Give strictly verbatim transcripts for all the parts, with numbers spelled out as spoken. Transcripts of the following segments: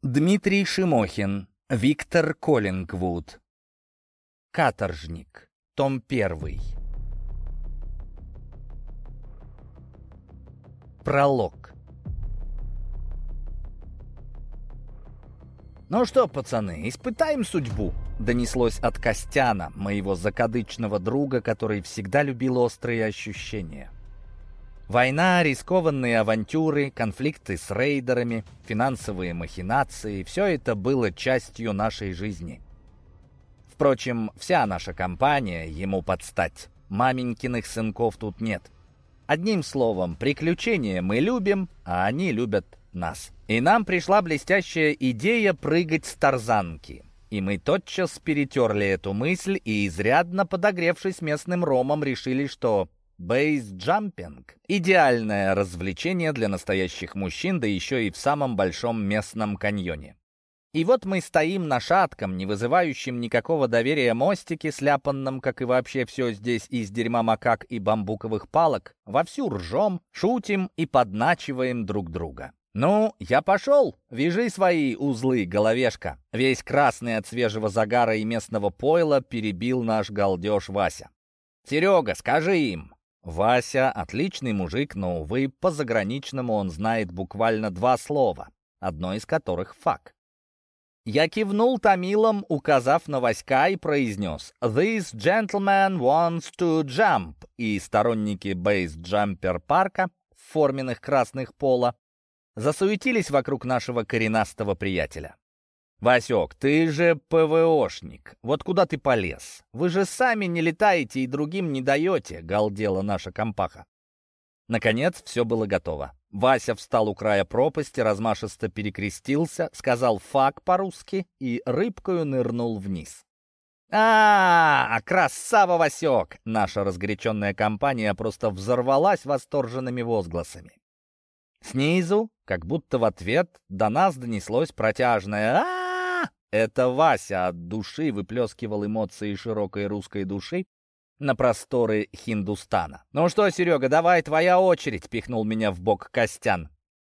Дмитрий Шимохин, Виктор Коллингвуд. Каторжник. Том первый. Пролог. «Ну что, пацаны, испытаем судьбу», — донеслось от Костяна, моего закадычного друга, который всегда любил острые ощущения. Война, рискованные авантюры, конфликты с рейдерами, финансовые махинации — все это было частью нашей жизни. Впрочем, вся наша компания ему подстать. Маменькиных сынков тут нет. Одним словом, приключения мы любим, а они любят нас. И нам пришла блестящая идея прыгать с тарзанки. И мы тотчас перетерли эту мысль и, изрядно подогревшись местным ромом, решили, что бейсджампинг — идеальное развлечение для настоящих мужчин, да еще и в самом большом местном каньоне. И вот мы стоим на шатком, не вызывающем никакого доверия мостике, сляпанном, как и вообще все здесь, из дерьма макак и бамбуковых палок, вовсю ржем, шутим и подначиваем друг друга. «Ну, я пошел! Вяжи свои узлы, головешка!» Весь красный от свежего загара и местного пойла перебил наш галдеж Вася. «Серега, скажи им!» Вася — отличный мужик, но, увы, по-заграничному он знает буквально два слова, одно из которых — «фак». Я кивнул томилом, указав на Васька, и произнес «This gentleman wants to jump», и сторонники бейсджампер-парка в форменных красных поло засуетились вокруг нашего коренастого приятеля. «Васек, ты же ПВОшник, вот куда ты полез? Вы же сами не летаете и другим не даете», — галдела наша компаха. Наконец, все было готово. Вася встал у края пропасти, размашисто перекрестился, сказал «фак» по-русски и рыбкою нырнул вниз. «А, -а, -а красава, Васек!» Наша разгоряченная компания просто взорвалась восторженными возгласами. Снизу, как будто в ответ, до нас донеслось протяжное «а-а-а!». Это Вася от души выплескивал эмоции широкой русской души на просторы Хиндустана. «Ну что, Серега, давай, твоя очередь!» — пихнул меня в бок Костян.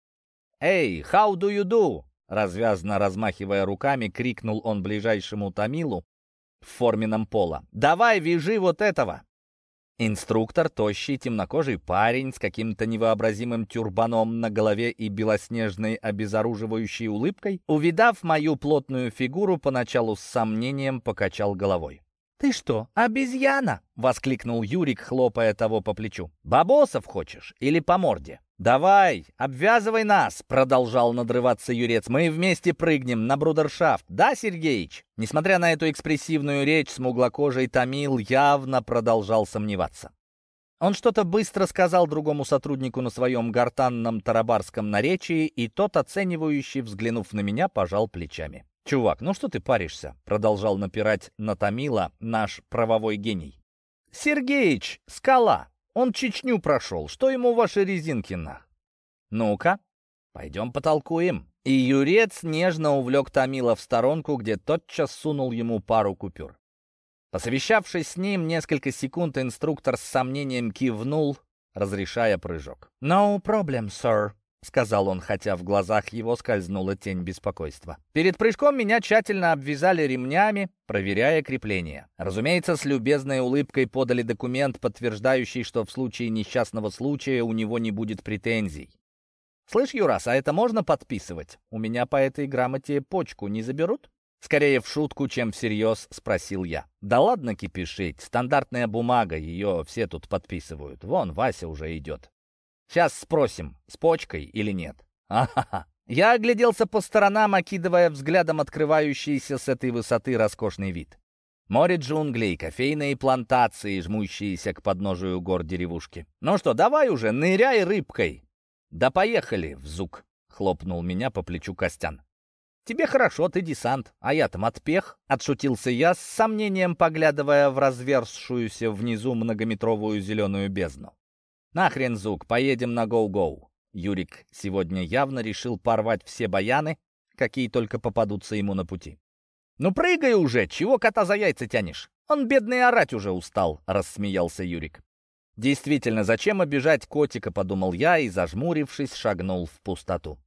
«Эй, how do you do?» — развязно размахивая руками, крикнул он ближайшему томилу в форменном поло. «Давай, вяжи вот этого!» Инструктор, тощий, темнокожий парень с каким-то невообразимым тюрбаном на голове и белоснежной обезоруживающей улыбкой, увидав мою плотную фигуру, поначалу с сомнением покачал головой. «Ты что, обезьяна?» — воскликнул Юрик, хлопая того по плечу. «Бабосов хочешь или по морде?» «Давай, обвязывай нас!» — продолжал надрываться Юрец. «Мы вместе прыгнем на брудершафт. Да, Сергеич?» Несмотря на эту экспрессивную речь, смуглокожий томил явно продолжал сомневаться. Он что-то быстро сказал другому сотруднику на своем гортанном тарабарском наречии, и тот, оценивающий, взглянув на меня, пожал плечами. «Чувак, ну что ты паришься?» — продолжал напирать на томила наш правовой гений. «Сергеич, скала! Он Чечню прошел. Что ему ваши резинки на? Ну-ка, пойдем потолкуем». И Юрец нежно увлек томила в сторонку, где тотчас сунул ему пару купюр. Посовещавшись с ним несколько секунд, инструктор с сомнением кивнул, разрешая прыжок. «No problem, sir», — сказал он, хотя в глазах его скользнула тень беспокойства. Перед прыжком меня тщательно обвязали ремнями, проверяя крепление. Разумеется, с любезной улыбкой подали документ, подтверждающий, что в случае несчастного случая у него не будет претензий. «Слышь, Юрас, а это можно подписывать? У меня по этой грамоте почку не заберут?» Скорее в шутку, чем всерьез, спросил я. «Да ладно кипишить, стандартная бумага, ее все тут подписывают. Вон, Вася уже идет. Сейчас спросим, с почкой или нет». «А-ха-ха». Я огляделся по сторонам, окидывая взглядом открывающийся с этой высоты роскошный вид. Море джунглей, кофейные плантации, жмущиеся к подножию гор деревушки. «Ну что, давай уже, ныряй рыбкой!» «Да поехали, взук!» — хлопнул меня по плечу Костян. «Тебе хорошо, ты десант, а я-то матпех», — отшутился я, с сомнением поглядывая в разверзшуюся внизу многометровую зеленую бездну. «Нахрен, Зук, поедем на гоу-гоу». Юрик сегодня явно решил порвать все баяны, какие только попадутся ему на пути. «Ну прыгай уже, чего кота за яйца тянешь? Он, бедный, орать уже устал», — рассмеялся Юрик. Действительно, зачем обижать котика, подумал я и, зажмурившись, шагнул в пустоту.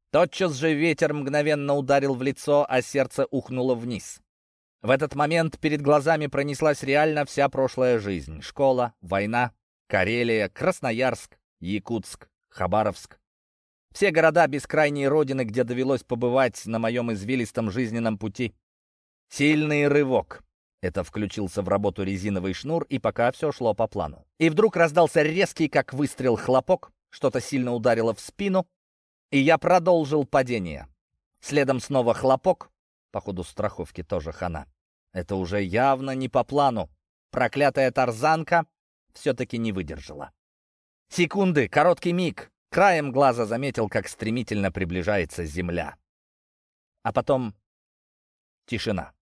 Тотчас же ветер мгновенно ударил в лицо, а сердце ухнуло вниз. В этот момент перед глазами пронеслась реально вся прошлая жизнь. Школа, война, Карелия, Красноярск, Якутск, Хабаровск. Все города бескрайней родины, где довелось побывать на моем извилистом жизненном пути. Сильный рывок. Это включился в работу резиновый шнур, и пока все шло по плану. И вдруг раздался резкий, как выстрел, хлопок, что-то сильно ударило в спину, и я продолжил падение. Следом снова хлопок. Походу, страховки тоже хана. Это уже явно не по плану. Проклятая тарзанка все-таки не выдержала. Секунды, короткий миг. Краем глаза заметил, как стремительно приближается земля. А потом тишина.